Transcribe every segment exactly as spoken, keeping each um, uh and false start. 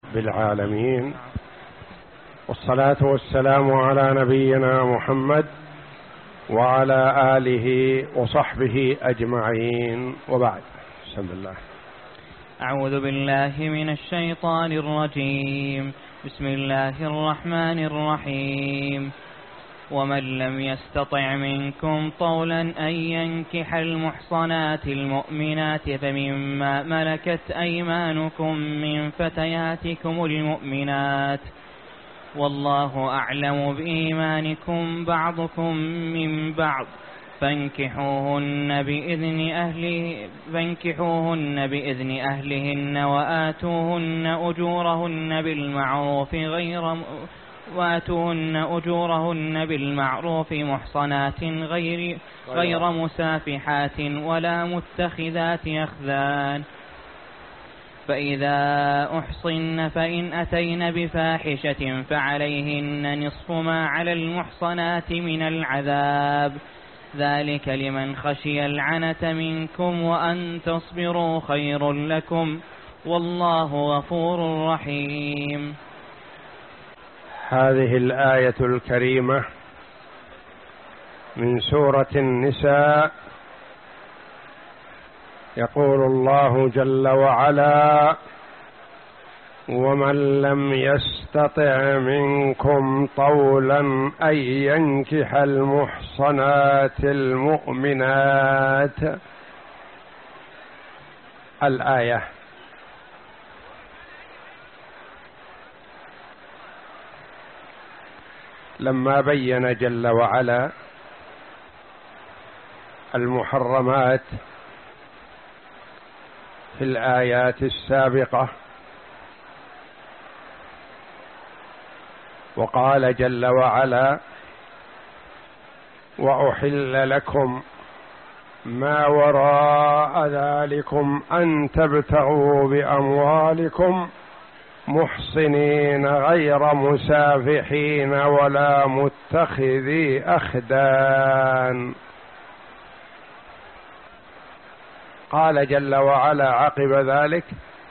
بالعالمين، والصلاة والسلام على نبينا محمد وعلى آله وصحبه أجمعين، وبعد. بسم الله. أعوذ بالله من الشيطان الرجيم. بسم الله الرحمن الرحيم. ومن لم يستطع منكم طولا أن ينكح المحصنات المؤمنات فمما ملكت أيمانكم من فتياتكم المؤمنات، والله أعلم بإيمانكم بعضكم من بعض، فانكحوهن بإذن أهله فانكحوهن بإذن أهلهن وآتوهن أجورهن بالمعروف غير وآتوهن أجورهن بالمعروف محصنات غير غير مسافحات ولا متخذات أخذان، فإذا أحصن فإن أتين بفاحشة فعليهن نصف ما على المحصنات من العذاب، ذلك لمن خشي العنة منكم وأن تصبروا خير لكم، والله غفور رحيم. هذه الآية الكريمة من سورة النساء، يقول الله جل وعلا: ومن لم يستطع منكم طولا أن ينكح المحصنات المؤمنات. الآية. لما بين جل وعلا المحرمات في الآيات السابقة، وقال جل وعلا: وأحل لكم ما وراء ذلكم أن تبتغوا بأموالكم محصنين غير مسافحين ولا متخذي أخدان. قال جل وعلا عقب ذلك: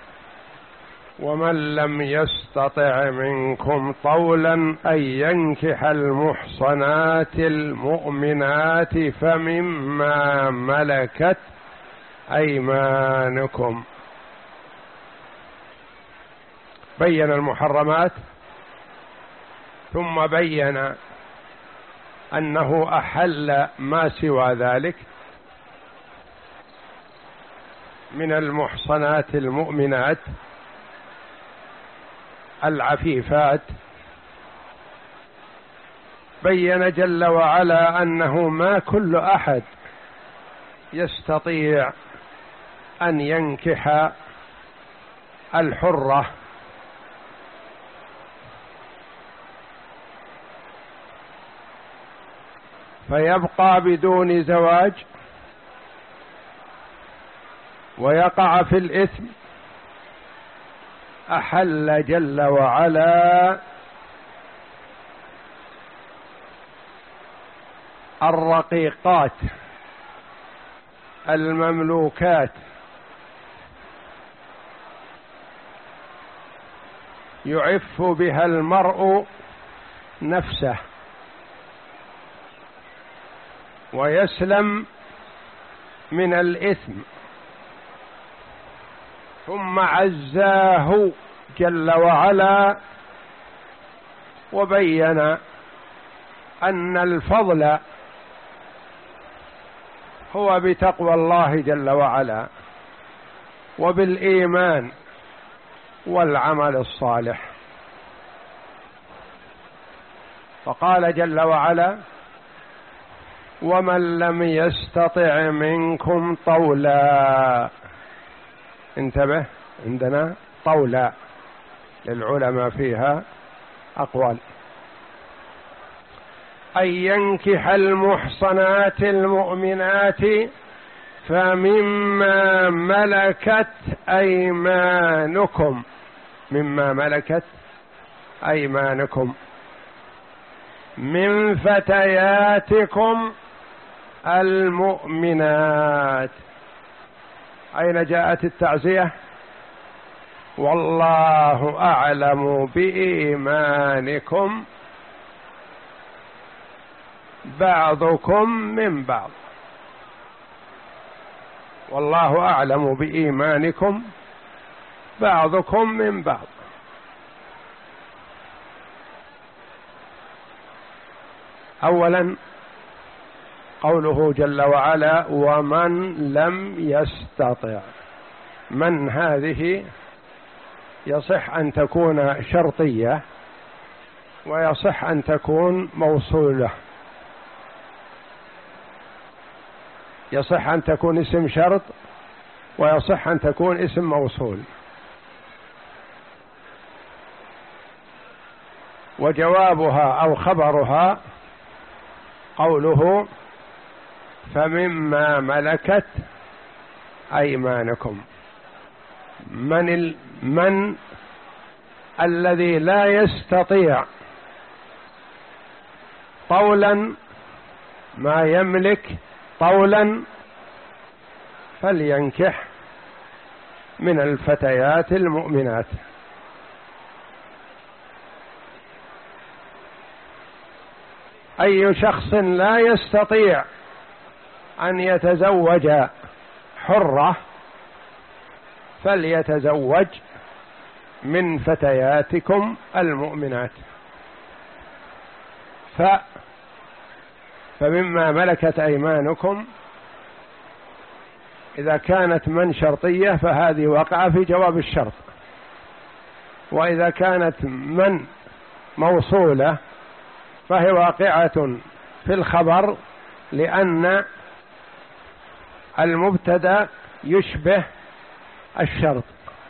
ومن لم يستطع منكم طولا أن ينكح المحصنات المؤمنات فمما ملكت أيمانكم. بين المحرمات، ثم بين أنه أحل ما سوى ذلك من المحصنات المؤمنات العفيفات. بين جل وعلا أنه ما كل أحد يستطيع أن ينكح الحرة، فيبقى بدون زواج ويقع في الإثم. أحل جل وعلا الرقيقات المملوكات، يعف بها المرء نفسه ويسلم من الإثم، ثم عزاه جل وعلا وبين أن الفضل هو بتقوى الله جل وعلا وبالإيمان والعمل الصالح. فقال جل وعلا: ومن لم يستطع منكم طولا. انتبه، عندنا طولا للعلماء فيها أقوال. أن ينكح المحصنات المؤمنات فمما ملكت أيمانكم. مما ملكت أيمانكم من فتياتكم المؤمنات. أين جاءت التعزية؟ والله أعلم بإيمانكم بعضكم من بعض. والله أعلم بإيمانكم بعضكم من بعض. أولا قوله جل وعلا ومن لم يستطع، من هذه يصح أن تكون شرطية ويصح أن تكون موصولة، يصح أن تكون اسم شرط ويصح أن تكون اسم موصول. وجوابها أو خبرها قوله فمما ملكت أيمانكم. من ال... من الذي لا يستطيع طولا ما يملك طولا فلينكح من الفتيات المؤمنات. أي شخص لا يستطيع أن يتزوج حرة فليتزوج من فتياتكم المؤمنات. ف فمما ملكت أيمانكم إذا كانت من شرطية فهذه وقع في جواب الشرط، وإذا كانت من موصولة فهي واقعة في الخبر لأن المبتدأ يشبه الشرط.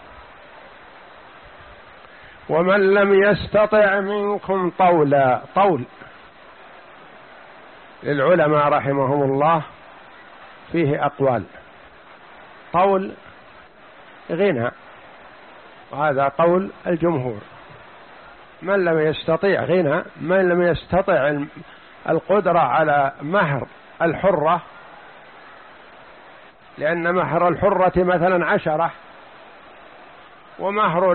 ومن لم يستطع منكم طولا، طول للعلماء رحمهم الله فيه أقوال. طول غنى، وهذا قول الجمهور. من لم يستطيع غنى، من لم يستطع القدرة على مهر الحرة، لأن مهر الحرة مثلا عشرة ومهر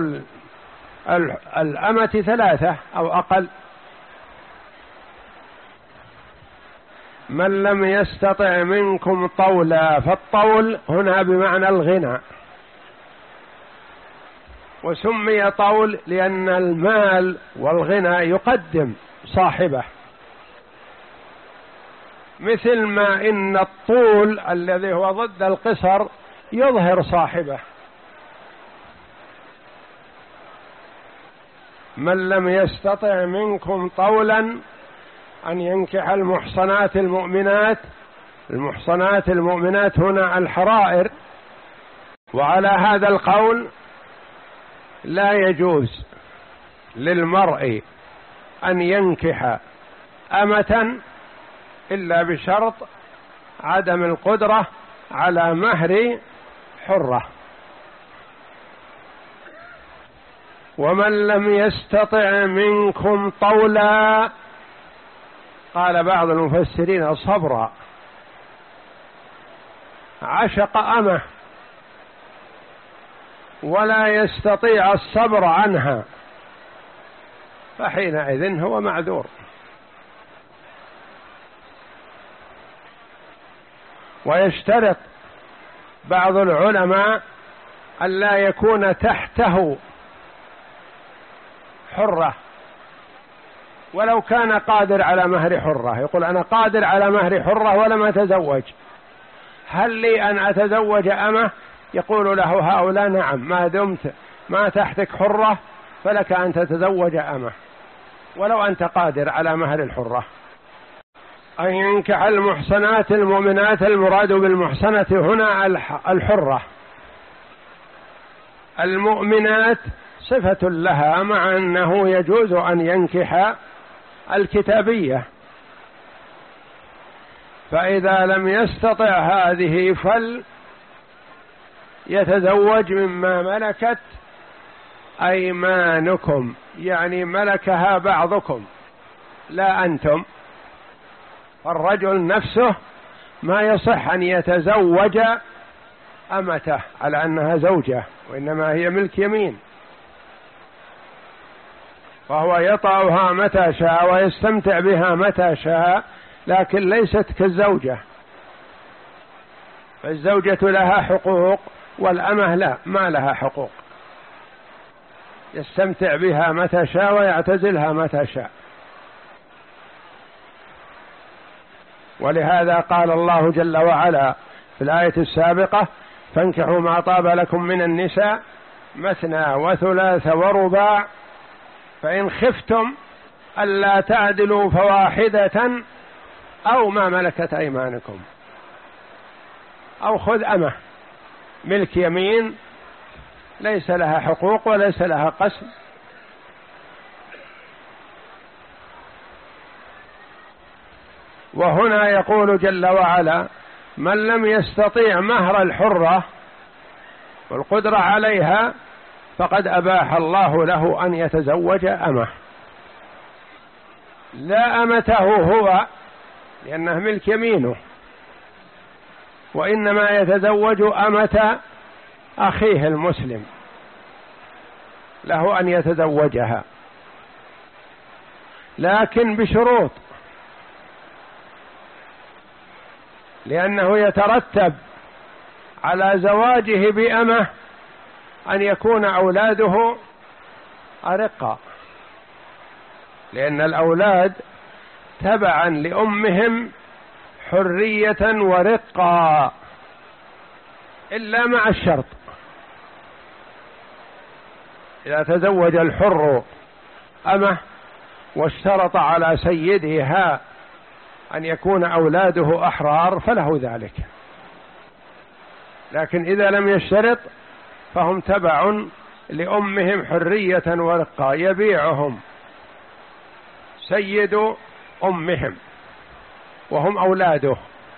الأمة ثلاثة أو أقل. من لم يستطع منكم طولا، فالطول هنا بمعنى الغنى، وسمي طول لأن المال والغنى يقدم صاحبه، مثل ما إن الطول الذي هو ضد القصر يظهر صاحبه. من لم يستطع منكم طولا أن ينكح المحصنات المؤمنات. المحصنات المؤمنات هنا الحرائر، وعلى هذا القول لا يجوز للمرء أن ينكح أمة إلا بشرط عدم القدرة على مهر حرة. ومن لم يستطع منكم طولا، قال بعض المفسرين صبرا، عشق أمه ولا يستطيع الصبر عنها، فحينئذ هو معذور. ويشترط بعض العلماء ألا يكون تحته حرة، ولو كان قادر على مهر حرة. يقول أنا قادر على مهر حرة ولم أتزوج، هل لي أن أتزوج أمه؟ يقول له هؤلاء نعم، ما دمت ما تحتك حرة فلك أن تتزوج أمه ولو أنت قادر على مهر الحرة. أن ينكح المحصنات المؤمنات، المراد بالمحصنة هنا الحرة. المؤمنات صفة لها، مع أنه يجوز أن ينكح الكتابية. فإذا لم يستطع هذه فليتزوج مما ملكت أيمانكم، يعني ملكها بعضكم لا أنتم. الرجل نفسه ما يصح أن يتزوج أمته على أنها زوجة، وإنما هي ملك يمين، فهو يطأها متى شاء ويستمتع بها متى شاء، لكن ليست كالزوجة. فالزوجة لها حقوق والأمة لا، ما لها حقوق، يستمتع بها متى شاء ويعتزلها متى شاء. ولهذا قال الله جل وعلا في الآية السابقة: فانكحوا ما طاب لكم من النساء مثنى وثلاث ورباع فإن خفتم ألا تعدلوا فواحدة أو ما ملكت أيمانكم. أو خذ أمة ملك يمين ليس لها حقوق وليس لها قسم، وهنا يقول جل وعلا: من لم يستطيع مهر الحرة والقدرة عليها فقد أباح الله له أن يتزوج أمه، لا أمته هو لأنه ملك يمينه، وإنما يتزوج أمة أخيه المسلم، له أن يتزوجها، لكن بشروط، لأنه يترتب على زواجه بأمه أن يكون أولاده أرقا، لأن الأولاد تبعا لأمهم حرية ورقا، إلا مع الشرط: إذا تزوج الحر أمه واشترط على سيدها أن يكون أولاده أحرار فله ذلك، لكن إذا لم يشترط فهم تبع لأمهم حرية ورقا، يبيعهم سيد أمهم وهم أولاده،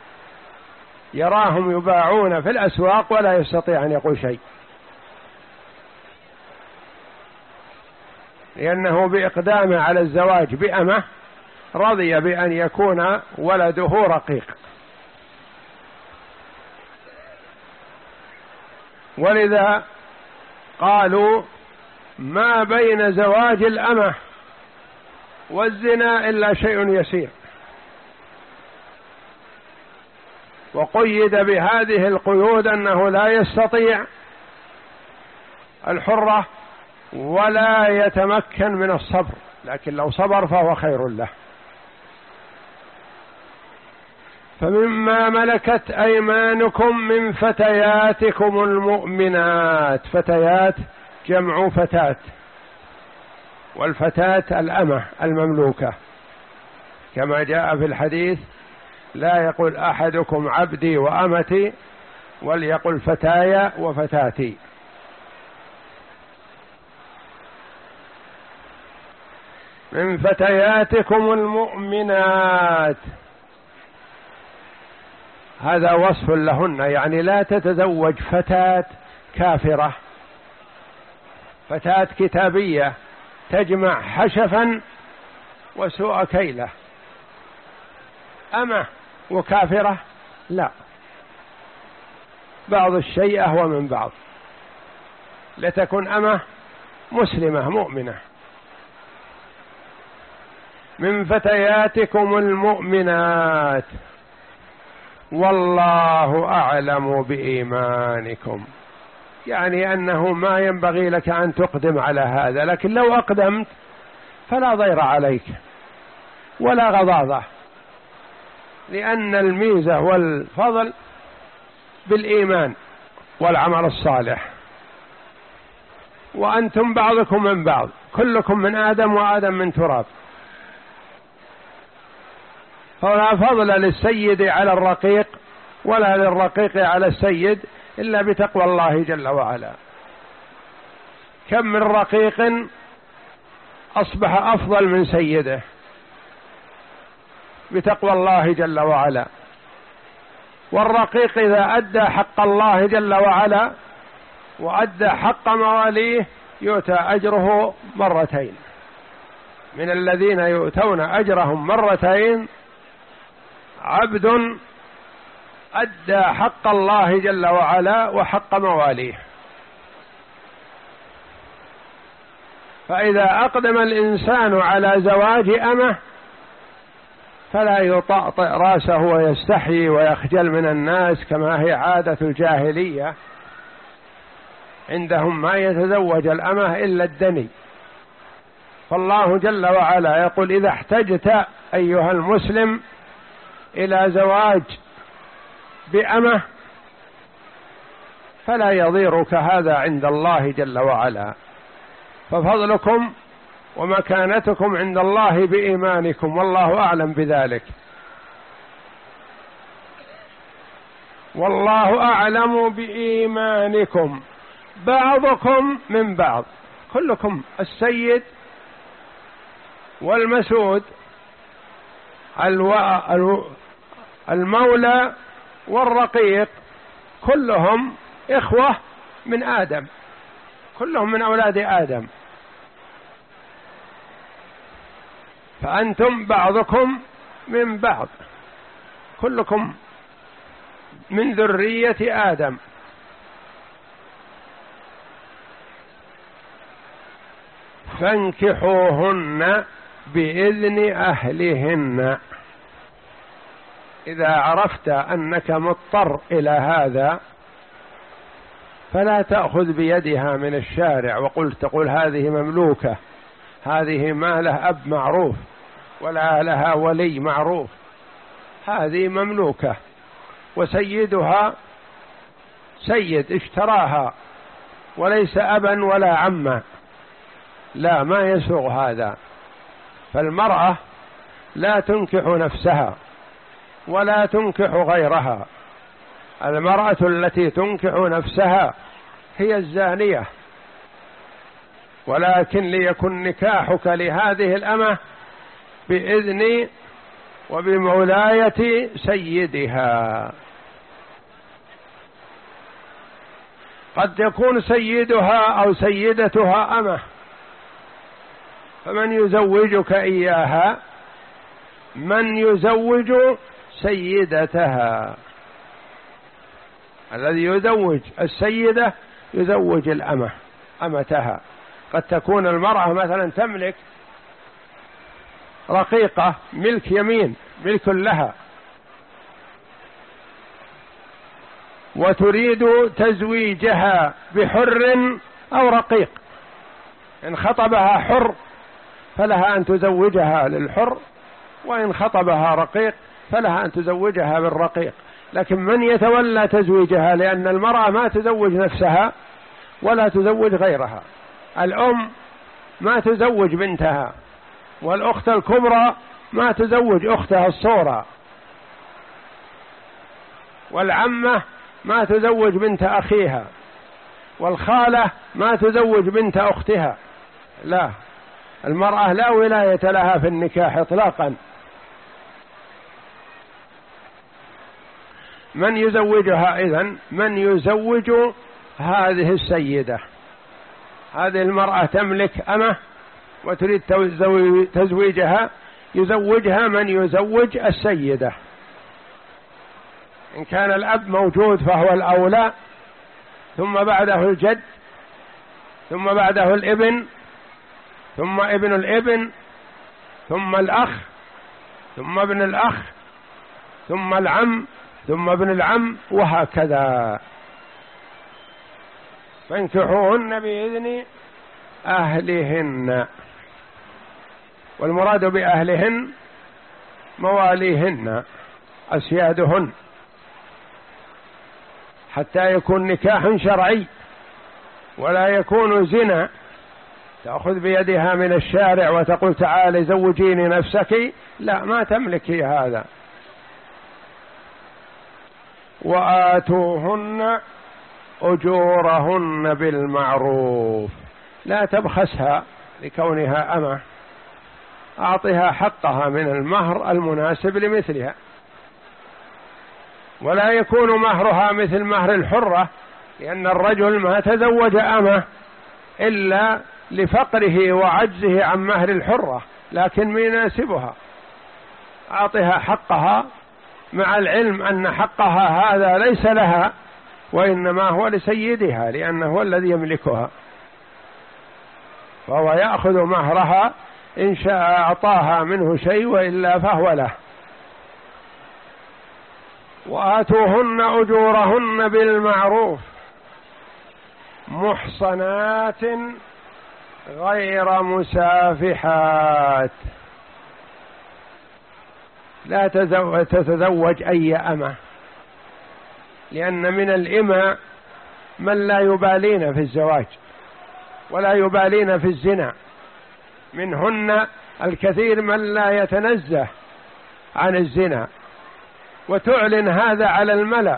يراهم يباعون في الأسواق ولا يستطيع أن يقول شيء، لأنه بإقدامه على الزواج بأمه رضي بأن يكون ولده رقيق. ولذا قالوا: ما بين زواج الأمة والزنا إلا شيء يسير، وقيد بهذه القيود أنه لا يستطيع الحرة ولا يتمكن من الصبر، لكن لو صبر فهو خير له. فمما ملكت أيمانكم من فتياتكم المؤمنات، فتيات جمع فتاة، والفتاة الأمة المملوكة، كما جاء في الحديث: لا يقول أحدكم عبدي وأمتي وليقل فتايا وفتاتي. من فتياتكم المؤمنات، هذا وصف لهن، يعني لا تتزوج فتاة كافرة، فتاة كتابية تجمع حشفا وسوء كيلة. أمة وكافرة لا، بعض الشيء أهوى من بعض، لتكن أمة مسلمة مؤمنة. من فتياتكم المؤمنات والله أعلم بإيمانكم، يعني أنه ما ينبغي لك أن تقدم على هذا، لكن لو أقدمت فلا ضير عليك ولا غضاضة، لأن الميزة والفضل بالإيمان والعمل الصالح، وأنتم بعضكم من بعض، كلكم من آدم وآدم من تراب، فلا فضل للسيد على الرقيق ولا للرقيق على السيد إلا بتقوى الله جل وعلا. كم من رقيق أصبح أفضل من سيده بتقوى الله جل وعلا، والرقيق إذا أدى حق الله جل وعلا وأدى حق مواليه يؤتى أجره مرتين. من الذين يؤتون أجرهم مرتين عبد أدى حق الله جل وعلا وحق مواليه. فإذا أقدم الإنسان على زواج أمه فلا يطأطئ رأسه ويستحيي ويخجل من الناس كما هي عادة الجاهلية، عندهم ما يتزوج الأمة إلا الدني. فالله جل وعلا يقول: إذا احتجت أيها المسلم إلى زواج بأمة فلا يضيرك هذا عند الله جل وعلا، ففضلكم ومكانتكم عند الله بإيمانكم، والله أعلم بذلك. والله أعلم بإيمانكم بعضكم من بعض. كلكم السيد والمسود، المولى والرقيق، كلهم إخوة من آدم، كلهم من أولاد آدم، فأنتم بعضكم من بعض، كلكم من ذرية آدم. فانكحوهن بإذن أهلهن. إذا عرفت أنك مضطر إلى هذا فلا تأخذ بيدها من الشارع وقلت تقول هذه مملوكة، هذه ما له أب معروف ولا لها ولي معروف، هذه مملوكة وسيدها سيد اشتراها وليس أبا ولا عما، لا، ما يسوغ هذا. فالمرأة لا تنكح نفسها ولا تنكح غيرها. المرأة التي تنكح نفسها هي الزانية، ولكن ليكن نكاحك لهذه الأمة بإذن وبمولاية سيدها. قد يكون سيدها أو سيدتها أمة، فمن يزوجك إياها؟ من يزوج سيدتها. الذي يزوج السيدة يزوج الأمة أمتها. قد تكون المرأة مثلا تملك رقيقة ملك يمين، ملك لها، وتريد تزويجها بحر أو رقيق. إن خطبها حر فلها أن تزوجها للحر، وإن خطبها رقيق فلها أن تزوجها بالرقيق. لكن من يتولى تزويجها؟ لأن المرأة ما تزوج نفسها ولا تزوج غيرها. الأم ما تزوج بنتها، والأخت الكبرى ما تزوج أختها الصغرى، والعمة ما تزوج بنت أخيها، والخالة ما تزوج بنت أختها. لا، المرأة لا ولاية لها في النكاح إطلاقا. من يزوجها إذن؟ من يزوج هذه السيدة. هذه المرأة تملك أمة وتريد تزويجها، يزوجها من يزوج السيدة. إن كان الأب موجود فهو الأولى، ثم بعده الجد، ثم بعده الابن، ثم ابن الابن، ثم الأخ، ثم ابن الأخ، ثم العم، ثم ابن العم، وهكذا. فانكحوهن بإذن أهلهن. والمراد بأهلهن مواليهن، أسيادهن، حتى يكون نكاح شرعي ولا يكون زنا تأخذ بيدها من الشارع وتقول تعالي زوجيني نفسك. لا، ما تملكي هذا. وآتوهن أجورهن بالمعروف. لا تبخسها لكونها أمة، أعطها حقها من المهر المناسب لمثلها، ولا يكون مهرها مثل مهر الحرة، لأن الرجل ما تزوج أمة إلا لفقره وعجزه عن مهر الحرة، لكن ما يناسبها. أعطها حقها مع العلم أن حقها هذا ليس لها وإنما هو لسيدها لأنه هو الذي يملكها، فهو يأخذ مهرها إن شاء أعطاها منه شيء وإلا فهو له. وآتوهن أجورهن بالمعروف محصنات غير مسافحات. لا تتزوج أي أمة، لأن من الإمة من لا يبالين في الزواج ولا يبالين في الزنا، منهن الكثير من لا يتنزه عن الزنا وتعلن هذا على الملأ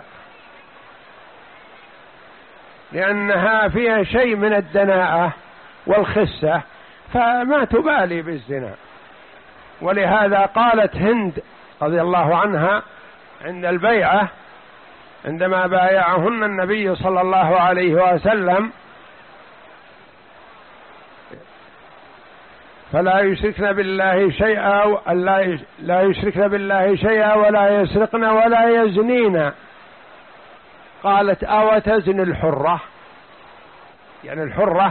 لأنها فيها شيء من الدناءة والخسة فما تبالي بالزنا. ولهذا قالت هند رضي الله عنها عند البيعة عندما بايعهن النبي صلى الله عليه وسلم: فلا يشركن بالله شيئا لا يشركن بالله شيئا ولا يسرقن ولا يزنين. قالت: أو تزن الحرة؟ يعني الحرة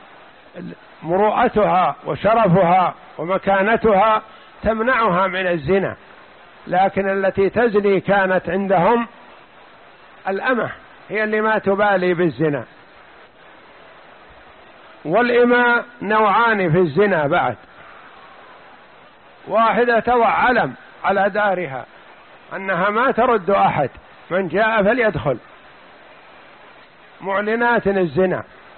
مروءتها وشرفها ومكانتها تمنعها من الزنا، لكن التي تزني كانت عندهم الأمة هي اللي ما تبالي بالزنا. والإماء نوعان في الزنا بعد: واحدة تضع علم على دارها أنها ما ترد أحد، من جاء فليدخل، معلنات الزنا.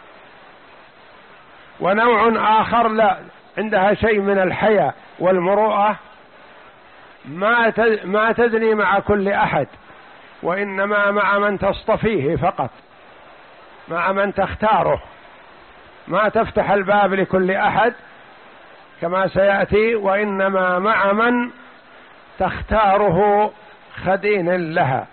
ونوع آخر لا، عندها شيء من الحياء والمروءة، ما ما تزني مع كل أحد وإنما مع من تصطفيه فقط، مع من تختاره، ما تفتح الباب لكل أحد كما سيأتي، وإنما مع من تختاره خدين لها.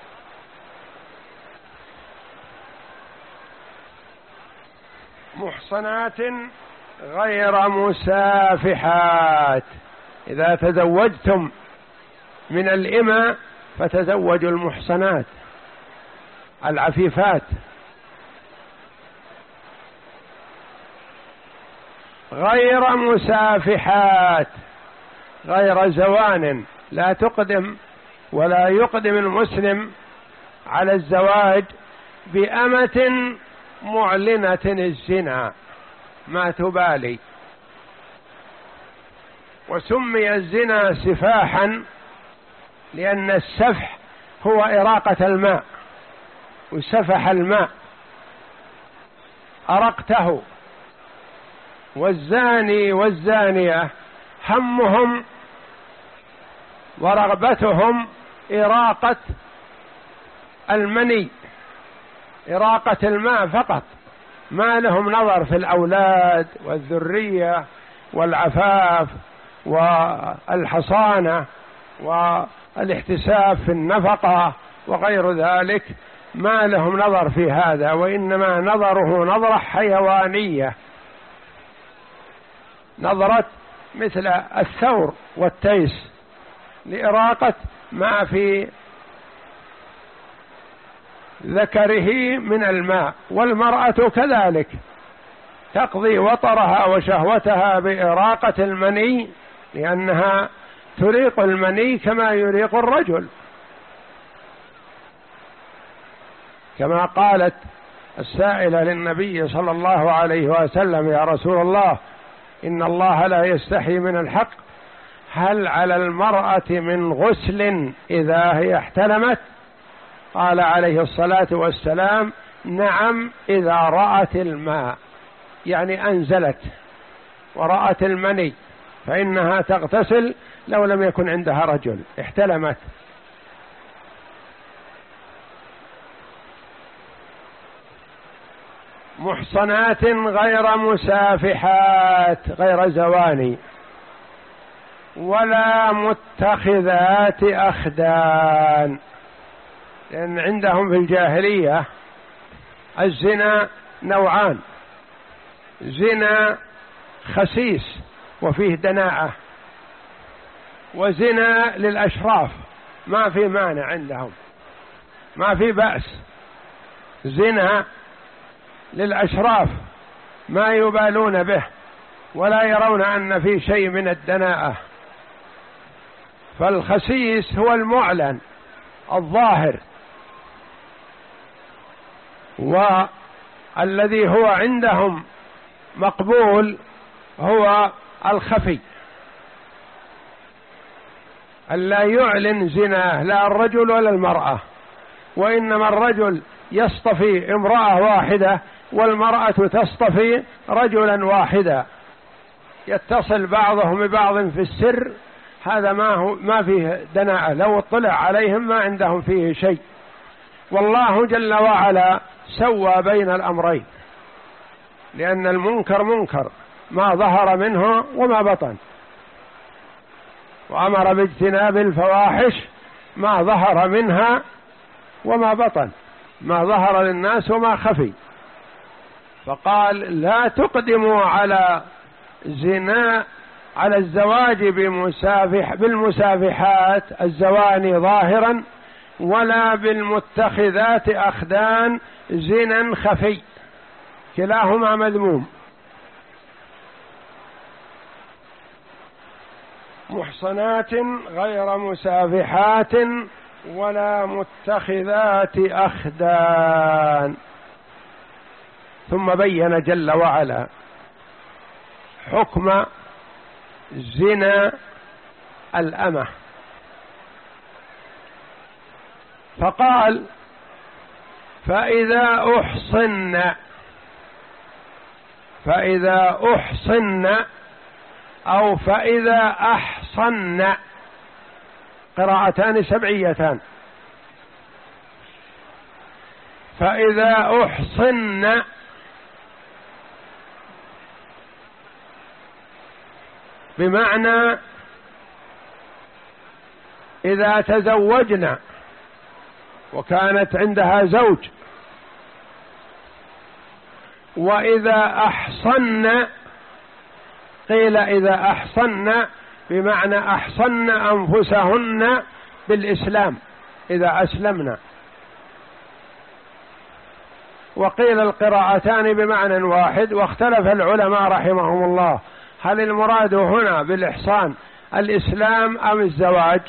محصنات غير مسافحات. إذا تزوجتم من الإماء فتزوجوا المحصنات العفيفات غير مسافحات، غير زوان، لا تقدم ولا يقدم المسلم على الزواج بأمة معلنة الزنا، ما تبالي. وسمي الزنا سفاحا لأن السفح هو إراقة الماء، وسفح الماء أرقته. والزاني والزانية همهم ورغبتهم إراقة المني، إراقة الماء فقط، ما لهم نظر في الأولاد والذرية والعفاف والحصانة والاحتساب في النفقة وغير ذلك، ما لهم نظر في هذا، وإنما نظره نظرة حيوانية، نظرة مثل الثور والتيس لإراقة ما في ذكره من الماء. والمرأة كذلك تقضي وطرها وشهوتها بإراقة المني، لأنها تريق المني كما يريق الرجل، كما قالت السائلة للنبي صلى الله عليه وسلم: يا رسول الله، إن الله لا يستحي من الحق، هل على المرأة من غسل إذا هي احتلمت؟ قال عليه الصلاة والسلام: نعم، إذا رأت الماء، يعني أنزلت ورأت المني فإنها تغتسل لو لم يكن عندها رجل، احتلمت. محصنات غير مسافحات، غير زواني، ولا متخذات أخدان، لأن عندهم في الجاهلية الزنا نوعان: زنا خسيس وفيه دناءة، وزنا للأشراف ما في مانع عندهم، ما في بأس. زنا للأشراف ما يبالون به ولا يرون أن في شيء من الدناءة. فالخسيس هو المعلن الظاهر، والذي هو عندهم مقبول هو الخفي، ألا يعلن زناه لا الرجل ولا المرأة، وإنما الرجل يصطفي امرأة واحدة والمرأة تصطفي رجلا واحدا، يتصل بعضهم ببعض في السر، هذا ما هو ما فيه دناءة، لو اطلع عليهم ما عندهم فيه شيء. والله جل وعلا سوى بين الأمرين، لأن المنكر منكر ما ظهر منه وما بطن، وأمر باجتناب الفواحش ما ظهر منها وما بطن، ما ظهر للناس وما خفي. فقال لا تقدموا على زنا على الزواج بمسافح بالمسافحات الزواني ظاهرا، ولا بالمتخذات أخدان زنا خفي، كلاهما مذموم. محصنات غير مسافحات ولا متخذات أخدان. ثم بين جل وعلا حكم زنا الأمة، فقال فإذا أحصن فإذا أحصن أو فإذا أحصن، قراءتان سبعيتان. فإذا أحصن بمعنى إذا تزوجنا وكانت عندها زوج، وإذا أحصن قيل إذا أحصن بمعنى أحصن أنفسهن بالإسلام إذا أسلمنا، وقيل القراءتان بمعنى واحد. واختلف العلماء رحمهم الله هل المراد هنا بالإحصان الإسلام أم الزواج؟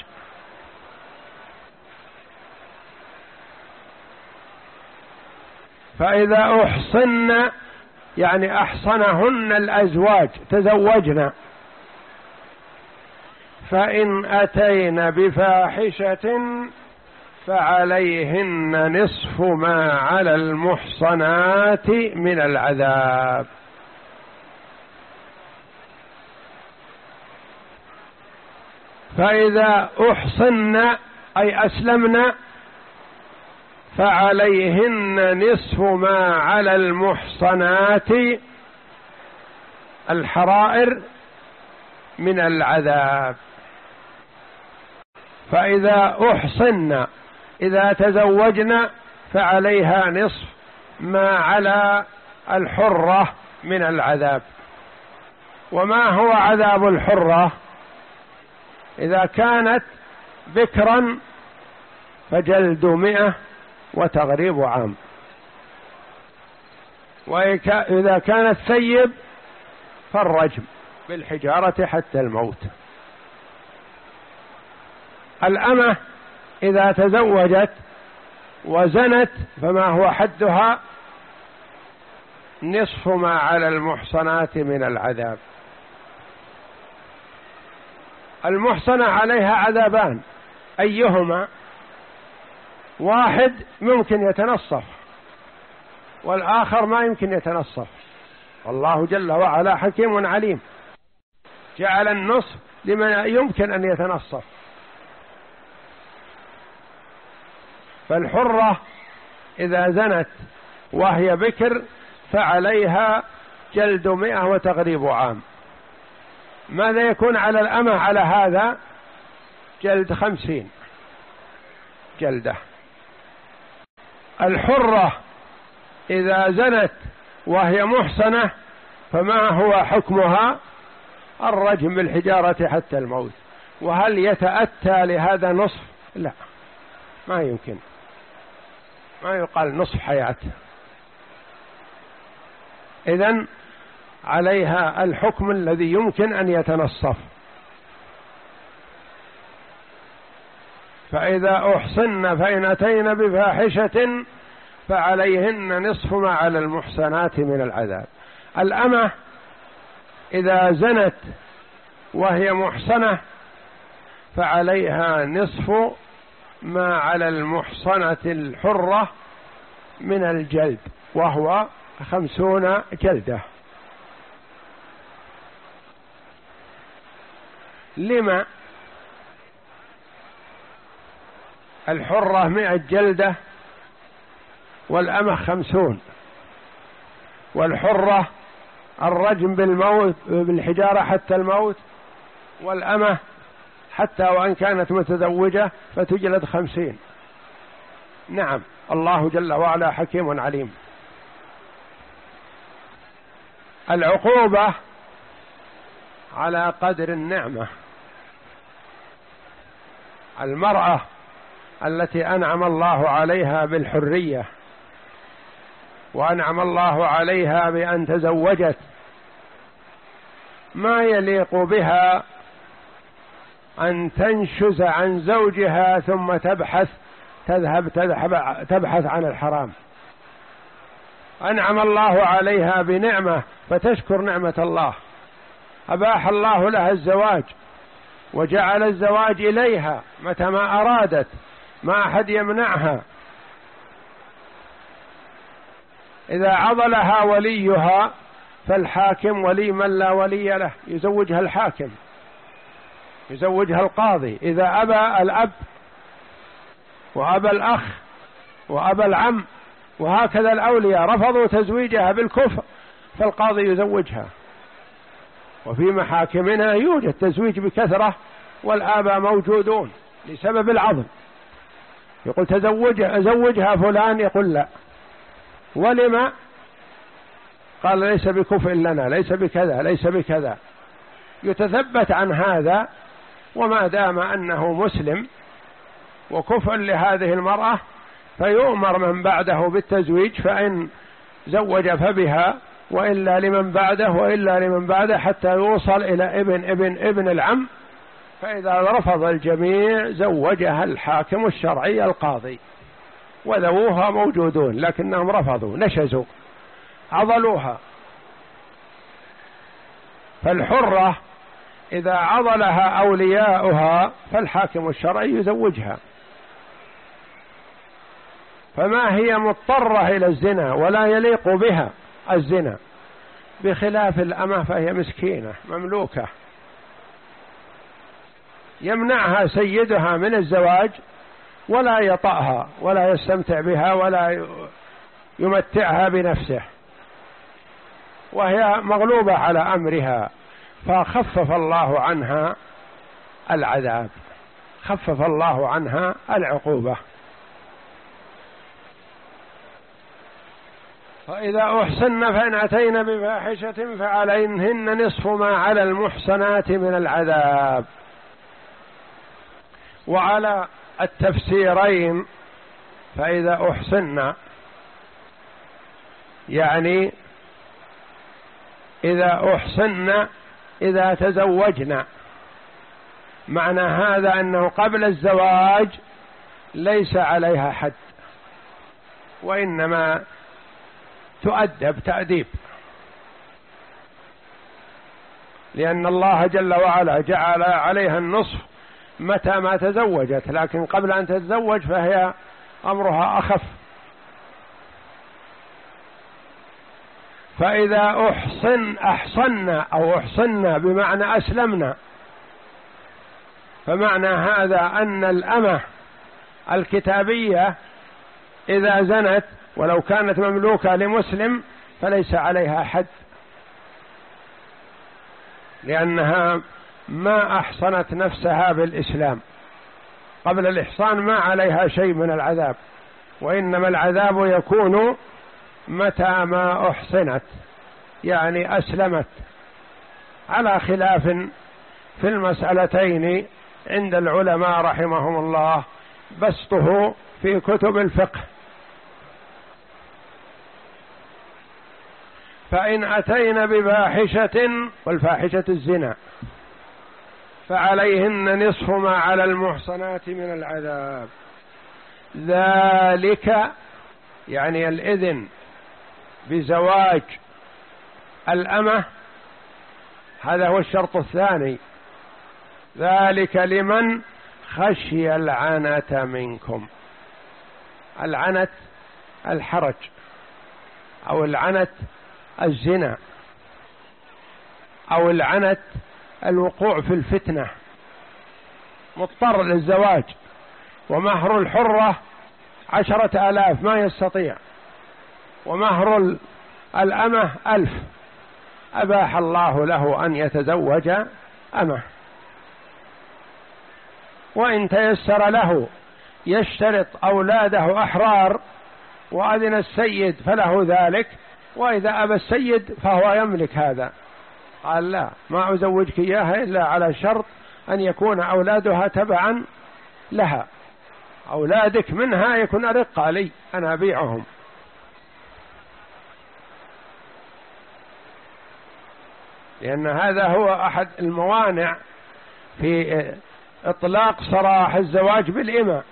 فإذا أحصن يعني أحصنهن الأزواج تزوجنا، فإن أتين بفاحشة فعليهن نصف ما على المحصنات من العذاب. فإذا أحصن أي أسلمنا فعليهن نصف ما على المحصنات الحرائر من العذاب. فإذا أحصن إذا تزوجنا فعليها نصف ما على الحرة من العذاب. وما هو عذاب الحرة؟ إذا كانت بكرا فجلد مئة وتغريب عام، وإذا كانت ثيب فالرجم بالحجارة حتى الموت. الأمة إذا تزوجت وزنت فما هو حدها؟ نصف ما على المحصنات من العذاب. المحصنة عليها عذابان، أيهما؟ واحد ممكن يتنصف والآخر ما يمكن يتنصف، والله جل وعلا حكيم عليم، جعل النصف لمن يمكن أن يتنصف. فالحرة إذا زنت وهي بكر فعليها جلد مئة وتغريب عام. ماذا يكون على الأمة على هذا؟ جلد خمسين جلدة. الحرة إذا زنت وهي محصنة فما هو حكمها؟ الرجم بالحجارة حتى الموت. وهل يتأتى لهذا نصف لا، ما يمكن، ما يقال نصف حياته. إذن عليها الحكم الذي يمكن أن يتنصف. فإذا أحصن فإن أتين بفاحشة فعليهن نصف ما على المحصنات من العذاب. الأمة إذا زنت وهي محصنة فعليها نصف ما على المحصنة الحرة من الجلد، وهو خمسون جلدة. لما؟ الحرة مئة جلدة والأمة خمسون، والحرة الرجم بالموت بالحجارة حتى الموت، والأمة حتى وإن كانت متزوجة فتجلد خمسين. نعم، الله جل وعلا حكيم عليم. العقوبة على قدر النعمة. المرأة التي أنعم الله عليها بالحرية وأنعم الله عليها بأن تزوجت، ما يليق بها أن تنشز عن زوجها ثم تبحث تذهب تذهب تبحث عن الحرام. أنعم الله عليها بنعمة فتشكر نعمة الله، أباح الله لها الزواج وجعل الزواج إليها متى ما أرادت، ما أحد يمنعها. إذا عضلها وليها فالحاكم ولي من لا ولي له، يزوجها الحاكم، يزوجها القاضي. إذا أبى الأب وأبى الأخ وأبى العم وهكذا الأولياء رفضوا تزويجها بالكفر فالقاضي يزوجها. وفي محاكمنا يوجد تزويج بكثرة والآباء موجودون لسبب العضل، يقول تزوجها أزوجها فلان، يقول لا. ولما؟ قال ليس بكفء لنا، ليس بكذا، ليس بكذا. يتثبت عن هذا، وما دام أنه مسلم وكفء لهذه المرأة فيؤمر من بعده بالتزويج، فإن زوج فبها، وإلا لمن بعده، وإلا لمن بعده، حتى يوصل إلى ابن ابن ابن العم. فإذا رفض الجميع زوجها الحاكم الشرعي القاضي، وذووها موجودون لكنهم رفضوا، نشزوا، عضلوها. فالحرة إذا عضلها أولياؤها فالحاكم الشرعي يزوجها، فما هي مضطرة إلى الزنا ولا يليق بها الزنا، بخلاف الأمة فهي مسكينة مملوكة يمنعها سيدها من الزواج ولا يطأها ولا يستمتع بها ولا يمتعها بنفسه، وهي مغلوبة على أمرها، فخفف الله عنها العذاب، خفف الله عنها العقوبة. فإذا أحسن فإن أتين بفاحشة فعليهن نصف ما على المحصنات من العذاب. وعلى التفسيرين، فإذا أحسن يعني إذا أحسن إذا تزوجنا، معنى هذا أنه قبل الزواج ليس عليها حد، وإنما تؤدب تأديب، لأن الله جل وعلا جعل عليها النصف متى ما تزوجت، لكن قبل أن تتزوج فهي أمرها أخف. فإذا أحصن أحصنا أو أحصنا بمعنى أسلمنا، فمعنى هذا أن الأمة الكتابية إذا زنت ولو كانت مملوكة لمسلم فليس عليها حد، لأنها ما أحصنت نفسها بالإسلام. قبل الإحصان ما عليها شيء من العذاب، وإنما العذاب يكون متى ما أحصنت، يعني أسلمت، على خلاف في المسألتين عند العلماء رحمهم الله بسطه في كتب الفقه. فإن أتين بفاحشة، والفاحشة الزنا، فعليهن نصف ما على المحصنات من العذاب. ذلك يعني الإذن بزواج الأمة، هذا هو الشرط الثاني. ذلك لمن خشي العنت منكم. العنت الحرج، أو العنت الزنا، أو العنت الوقوع في الفتنة، مضطر للزواج، ومهر الحرة عشرة آلاف ما يستطيع، ومهر الأمة ألف، أباح الله له أن يتزوج أمه. وإن تيسر له يشترط أولاده أحرار وأذن السيد فله ذلك، وإذا أبى السيد فهو يملك هذا. قال لا، ما أزوجك إياها إلا على شرط أن يكون أولادها تبعا لها، أولادك منها يكون أرقة لي، أنا أبيعهم. لأن هذا هو أحد الموانع في إطلاق صراح الزواج بالإماء.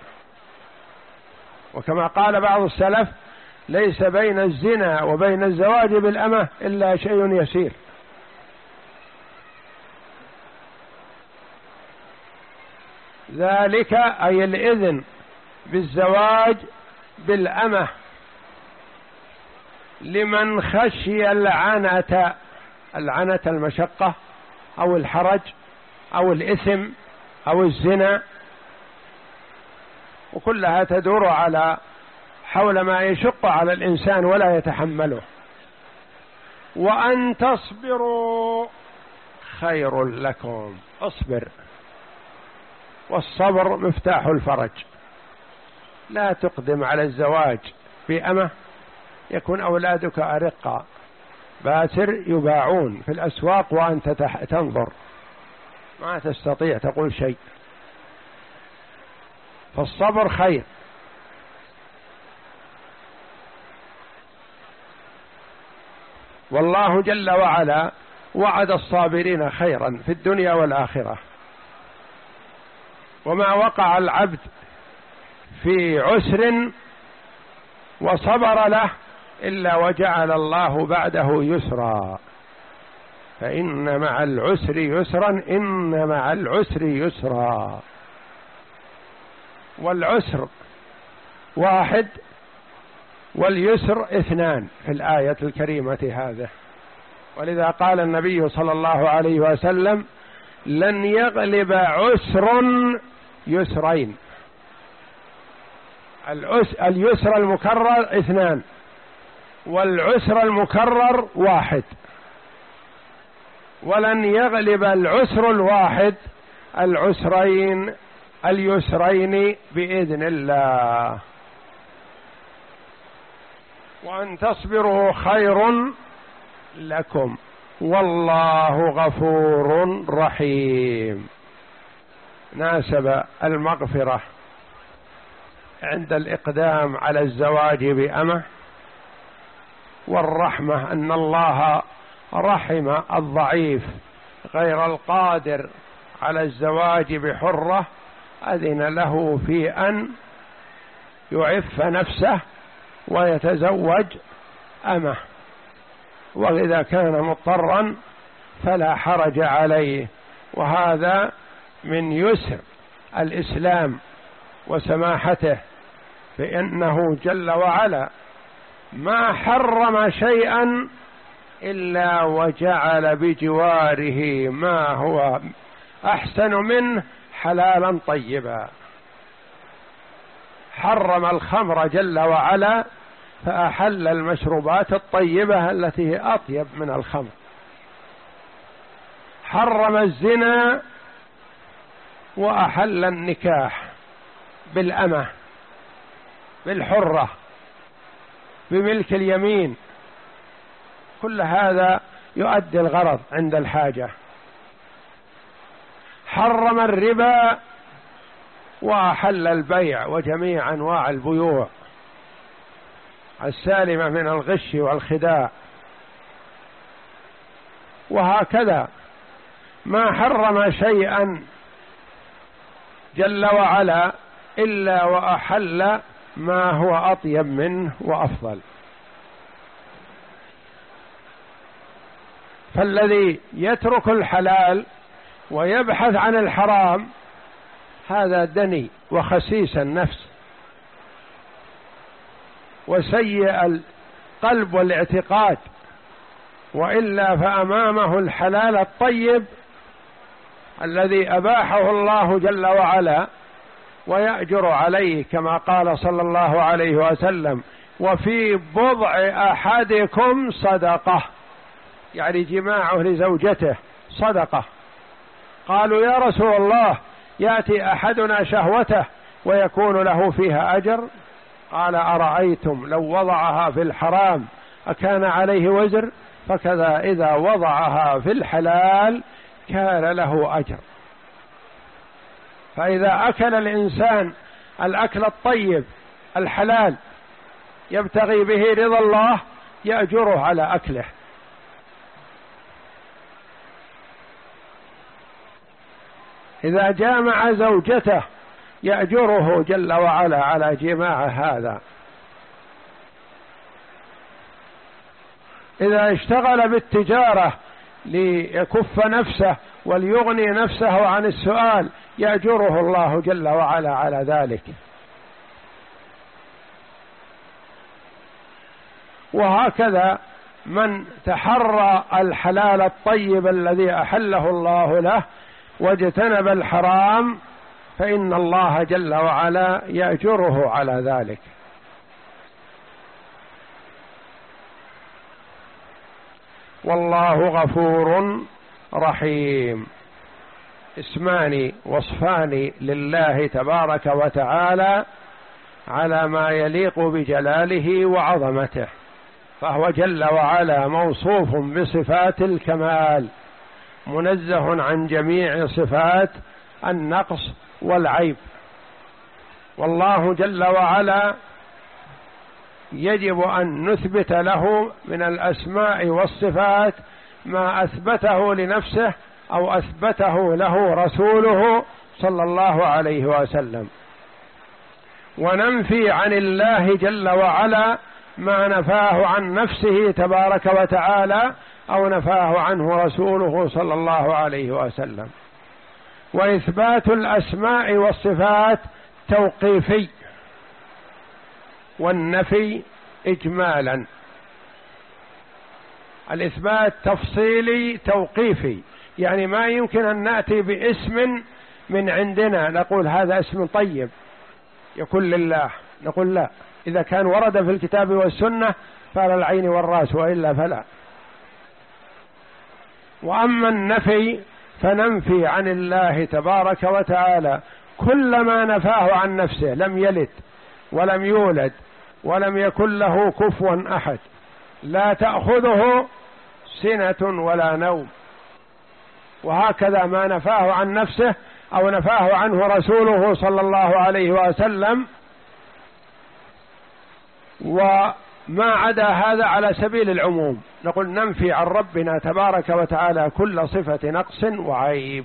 وكما قال بعض السلف: ليس بين الزنا وبين الزواج بالأمة إلا شيء يسير. ذلك أي الإذن بالزواج بالأمة لمن خشي العنت. العنت المشقة أو الحرج أو الإثم أو الزنا، وكلها تدور على حول ما يشق على الإنسان ولا يتحمله. وأن تصبروا خير لكم. اصبر، والصبر مفتاح الفرج. لا تقدم على الزواج بأمة يكون أولادك أرقا باسر يباعون في الأسواق وأنت تنظر، ما تستطيع تقول شيء. فالصبر خير. والله جل وعلا وعد الصابرين خيرا في الدنيا والآخرة. وما وقع العبد في عسر وصبر له إلا وجعل الله بعده يسرا. فإن مع العسر يسرا، إن مع العسر يسرا. والعسر واحد واليسر اثنان في الآية الكريمة هذه. ولذا قال النبي صلى الله عليه وسلم: لن يغلب عسر يسرين. اليسر المكرر اثنان، والعسر المكرر واحد. ولن يغلب العسر الواحد العسرين اليسرين بإذن الله. وأن تصبروا خير لكم والله غفور رحيم. ناسب المغفرة عند الإقدام على الزواج بأمة، والرحمة أن الله رحم الضعيف غير القادر على الزواج بحرة، أذن له في أن يعف نفسه ويتزوج أمه، وإذا كان مضطرا فلا حرج عليه. وهذا من يسر الإسلام وسماحته، فإنه جل وعلا ما حرم شيئا إلا وجعل بجواره ما هو أحسن منه حلالا طيبا. حرم الخمر جل وعلا فأحل المشروبات الطيبة التي هي أطيب من الخمر. حرم الزنا وأحل النكاح بالأمة بالحرة بملك اليمين. كل هذا يؤدي الغرض عند الحاجة. حرم الربا وأحل البيع وجميع أنواع البيوع السالمة من الغش والخداع، وهكذا ما حرم شيئا جل وعلا إلا وأحل ما هو أطيب منه وأفضل. فالذي يترك الحلال ويبحث عن الحرام هذا دني وخسيس النفس وسيء القلب والاعتقاد، وإلا فأمامه الحلال الطيب الذي أباحه الله جل وعلا ويأجر عليه، كما قال صلى الله عليه وسلم: وفي بضع أحدكم صدقة، يعني جماعه لزوجته صدقة. قالوا: يا رسول الله، يأتي أحدنا شهوته ويكون له فيها أجر؟ قال: أرأيتم لو وضعها في الحرام أكان عليه وزر؟ فكذا إذا وضعها في الحلال كان له أجر. فإذا أكل الإنسان الأكل الطيب الحلال يبتغي به رضا الله يأجره على أكله. إذا جامع زوجته يأجره جل وعلا على جماع هذا. إذا اشتغل بالتجارة ليكف نفسه وليغني نفسه عن السؤال يأجره الله جل وعلا على ذلك. وهكذا من تحرى الحلال الطيب الذي أحله الله له واجتنب الحرام فإن الله جل وعلا يأجره على ذلك. والله غفور رحيم. اسمان وصفان لله تبارك وتعالى على ما يليق بجلاله وعظمته، فهو جل وعلا موصوف بصفات الكمال، منزه عن جميع صفات النقص والعيب. والله جل وعلا يجب أن نثبت له من الأسماء والصفات ما أثبته لنفسه أو أثبته له رسوله صلى الله عليه وسلم، وننفي عن الله جل وعلا ما نفاه عن نفسه تبارك وتعالى أو نفاه عنه رسوله صلى الله عليه وسلم. وإثبات الأسماء والصفات توقيفي، والنفي إجمالا. الإثبات تفصيلي توقيفي، يعني ما يمكن أن نأتي باسم من عندنا نقول هذا اسم طيب يكون لله، نقول لا، إذا كان ورد في الكتاب والسنة فعلى العين والرأس، وإلا فلا. وأما النفي فننفي عن الله تبارك وتعالى كل ما نفاه عن نفسه، لم يلد ولم يولد ولم يكن له كفوا أحد، لا تأخذه سنة ولا نوم. وهكذا ما نفاه عن نفسه أو نفاه عنه رسوله صلى الله عليه وسلم، وما عدا هذا على سبيل العموم نقول ننفي عن ربنا تبارك وتعالى كل صفة نقص وعيب.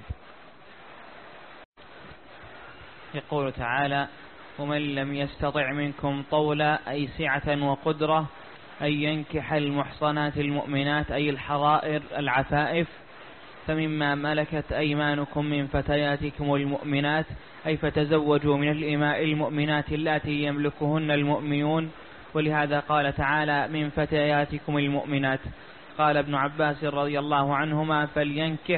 يقول تعالى: ومن لم يستطع منكم طولا أي سعة وقدرة أن ينكح المحصنات المؤمنات أي الحرائر العفائف فمما ملكت أيمانكم من فتياتكم المؤمنات أي فتزوجوا من الإماء المؤمنات اللاتي يملكهن المؤمنون. ولهذا قال تعالى: من فتياتكم المؤمنات. قال ابن عباس رضي الله عنهما: فلينكح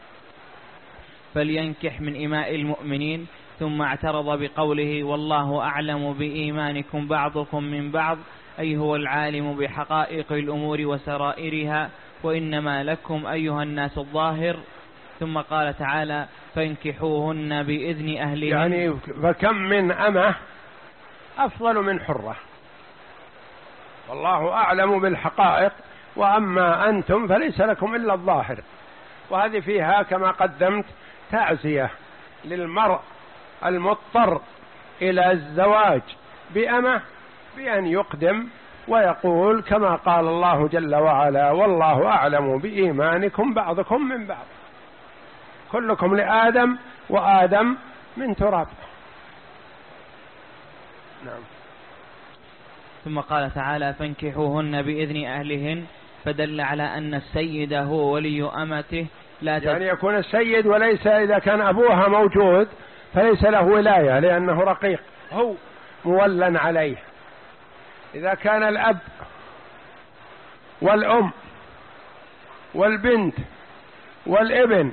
فلينكح من إماء المؤمنين، ثم اعترض بقوله: والله أعلم بإيمانكم بعضكم من بعض أي هو العالم بحقائق الأمور وسرائرها، وإنما لكم أيها الناس الظاهر. ثم قال تعالى: فانكحوهن بإذن أهلهن. يعني فكم من أمة أفضل من حرة، والله أعلم بالحقائق، وأما أنتم فليس لكم إلا الظاهر. وهذه فيها كما قدمت تعزية للمرء المضطر إلى الزواج بأمة بأن يقدم ويقول كما قال الله جل وعلا: والله أعلم بإيمانكم بعضكم من بعض، كلكم لآدم وآدم من تراب. نعم. ثم قال تعالى: فانكحوهن بإذن أهلهن، فدل على أن السيد هو ولي أمته لا يعني يكون السيد، وليس إذا كان أبوها موجود فليس له ولاية لأنه رقيق، هو مولا عليه. إذا كان الأب والأم والبنت والابن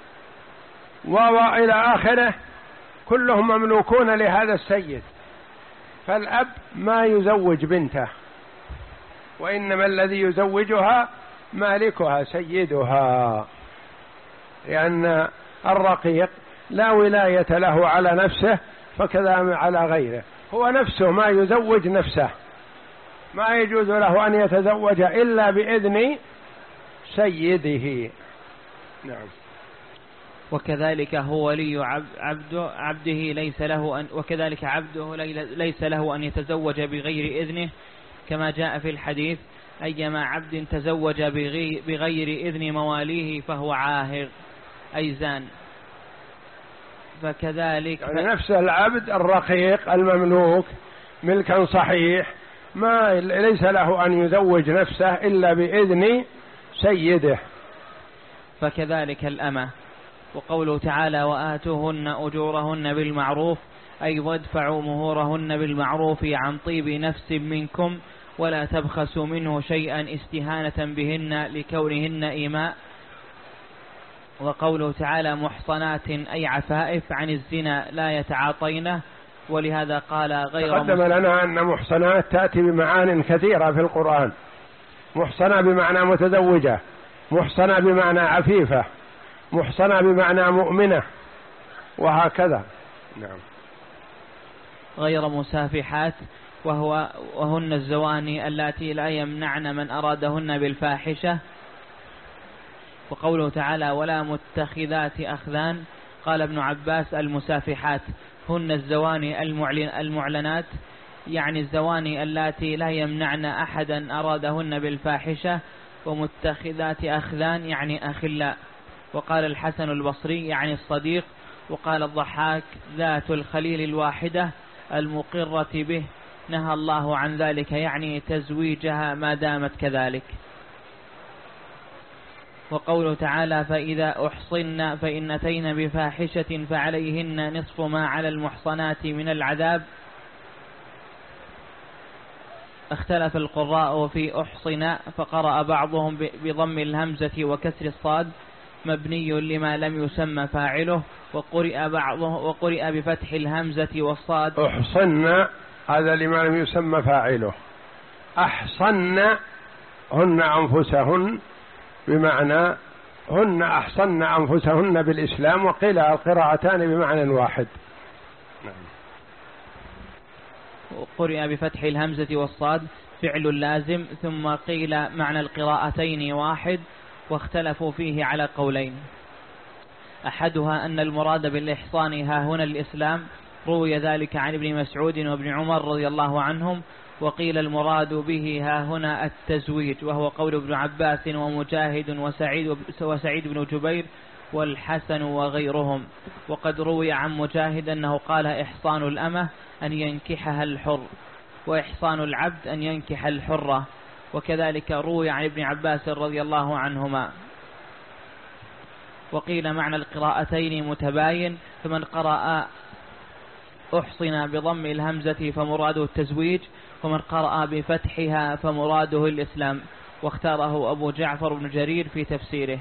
وإلى آخره كلهم مملوكون لهذا السيد، فالأب ما يزوج بنته، وإنما الذي يزوجها مالكها سيدها، لأن الرقيق لا ولاية له على نفسه فكذا على غيره، هو نفسه ما يزوج نفسه، ما يجوز له أن يتزوج إلا بإذن سيده. نعم. وكذلك هو ولي عبد عبده ليس له أن وكذلك عبده ليس له أن يتزوج بغير إذنه، كما جاء في الحديث: أيما عبد تزوج بغير إذن مواليه فهو عاهر، أي زان. فكذلك يعني نفس العبد الرقيق المملوك ملكا صحيح ما ليس له أن يزوج نفسه إلا بإذن سيده. فكذلك الأمة. وقوله تعالى: وآتوهن أجورهن بالمعروف، أي وادفعوا مهورهن بالمعروف عن طيب نفس منكم، ولا تبخسوا منه شيئا استهانة بهن لكونهن إيماء. وقوله تعالى: محصنات، أي عفائف عن الزنا لا يتعاطينه، ولهذا قال غير تقدم لنا أن محصنات تأتي بمعان كثيرة في القرآن، محصنة بمعنى متزوجة، محصنة بمعنى عفيفة، محصنة بمعنى مؤمنة، وهكذا. نعم. غير مسافحات، وهو وهن الزواني اللاتي لا يمنعن من أرادهن بالفاحشة. وقوله تعالى: ولا متخذات أخذان، قال ابن عباس: المسافحات هن الزواني المعلنات، يعني الزواني اللاتي لا يمنعن أحدا أرادهن بالفاحشة، ومتخذات أخذان يعني أخلاء. وقال الحسن البصري يعني الصديق. وقال الضحاك: ذات الخليل الواحدة المقرة به، نهى الله عن ذلك، يعني تزويجها ما دامت كذلك. وقوله تعالى: فإذا أحصن فإن أتين بفاحشة فعليهن نصف ما على المحصنات من العذاب. اختلف القراء في أحصن، فقرأ بعضهم بضم الهمزة وكسر الصاد مبني لما لم يسمى فاعله، وقرئ بعضه وقرئ بفتح الهمزة والصاد. أحصن هذا لما لم يسمى فاعله، أحصن هن أنفسهن بمعنى هن أحصن أنفسهن بالإسلام، وقيل القراءتان بمعنى واحد. قرئ بفتح الهمزة والصاد فعل لازم، ثم قيل معنى القراءتين واحد، واختلفوا فيه على قولين. أحدها أن المراد بالإحصان ها هنا الإسلام، روي ذلك عن ابن مسعود وابن عمر رضي الله عنهم. وقيل المراد به ها هنا التزويج، وهو قول ابن عباس ومجاهد وسعيد, وسعيد بن جبير والحسن وغيرهم. وقد روي عن مجاهد أنه قال: إحصان الأمة أن ينكحها الحر، وإحصان العبد أن ينكح الحرة. وكذلك روي عن ابن عباس رضي الله عنهما. وقيل معنى القراءتين متباين، فمن قرأ أحصن بضم الهمزة فمراده التزويج، ومن قرأ بفتحها فمراده الإسلام، واختاره أبو جعفر بن جرير في تفسيره.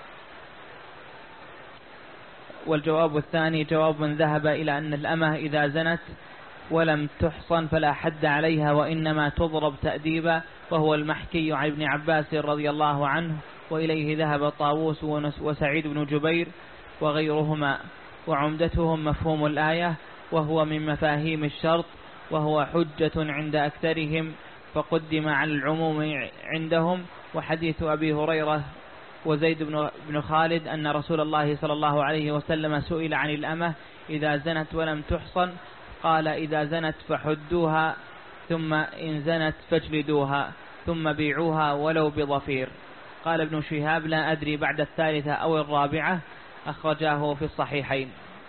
والجواب الثاني جواب من ذهب إلى أن الأمة إذا زنت ولم تحصن فلا حد عليها، وإنما تضرب تأديبا، وهو المحكي عن ابن عباس رضي الله عنه، وإليه ذهب طاووس وسعيد بن جبير وغيرهما. وعمدتهم مفهوم الآية، وهو من مفاهيم الشرط، وهو حجة عند أكثرهم، فقدم على العموم عندهم. وحديث أبي هريرة وزيد بن خالد أن رسول الله صلى الله عليه وسلم سئل عن الأمة إذا زنت ولم تحصن قال إذا زنت فحدوها ثم إن زنت فاجلدوها ثم بيعوها ولو بضفير. قال ابن شهاب لا أدري بعد الثالثة أو الرابعة، أخرجاه في الصحيحين.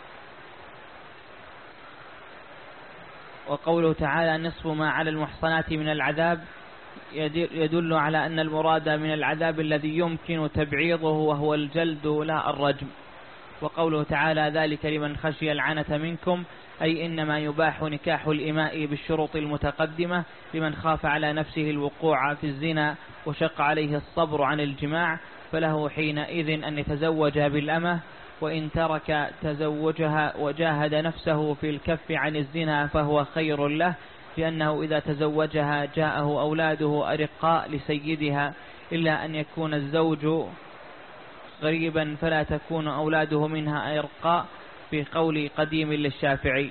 وقوله تعالى نصف ما على المحصنات من العذاب يدل على أن المراد من العذاب الذي يمكن تبعيضه وهو الجلد لا الرجم. وقوله تعالى ذلك لمن خشي العنة منكم أي إنما يباح نكاح الإماء بالشروط المتقدمة لمن خاف على نفسه الوقوع في الزنا وشق عليه الصبر عن الجماع، فله حينئذ أن يتزوج بالأمة، وإن ترك تزوجها وجاهد نفسه في الكف عن الزنا فهو خير له، لأنه إذا تزوجها جاءه أولاده أرقاء لسيدها، إلا أن يكون الزوج غريبا فلا تكون أولاده منها أرقاء، في قول قديم للشافعي.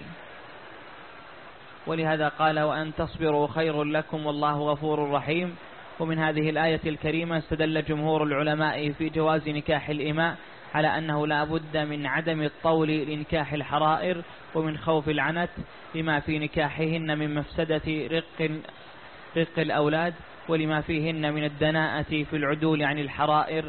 ولهذا قال وأن تصبروا خير لكم والله غفور رحيم. ومن هذه الآية الكريمة استدل جمهور العلماء في جواز نكاح الإماء على أنه لا بد من عدم الطول لنكاح الحرائر ومن خوف العنت لما في نكاحهن من مفسدة رق, رق الأولاد، ولما فيهن من الدناءة في العدول عن الحرائر.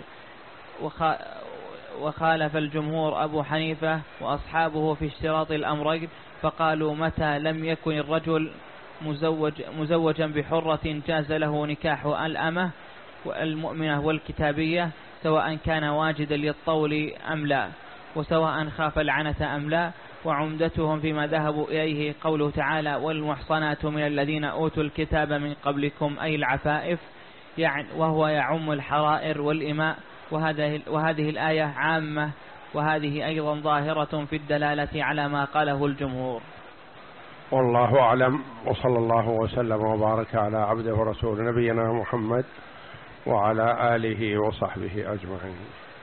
وخالف الجمهور أبو حنيفة وأصحابه في اشتراط الأمرين، فقالوا متى لم يكن الرجل مزوج مزوجا بحرة جاز له نكاح الأمة والمؤمنة والكتابية، سواء كان واجدا للطول أم لا، وسواء خاف العنة أم لا. وعمدتهم فيما ذهبوا إليه قوله تعالى والمحصنات من الذين أوتوا الكتاب من قبلكم أي العفائف، يعني وهو يعم الحرائر والإماء. وهذه, وهذه الآية عامة، وهذه أيضا ظاهرة في الدلالة على ما قاله الجمهور. والله أعلم، وصلى الله وسلم وبارك على عبده ورسول نبينا محمد وعلى آله وصحبه أجمعين.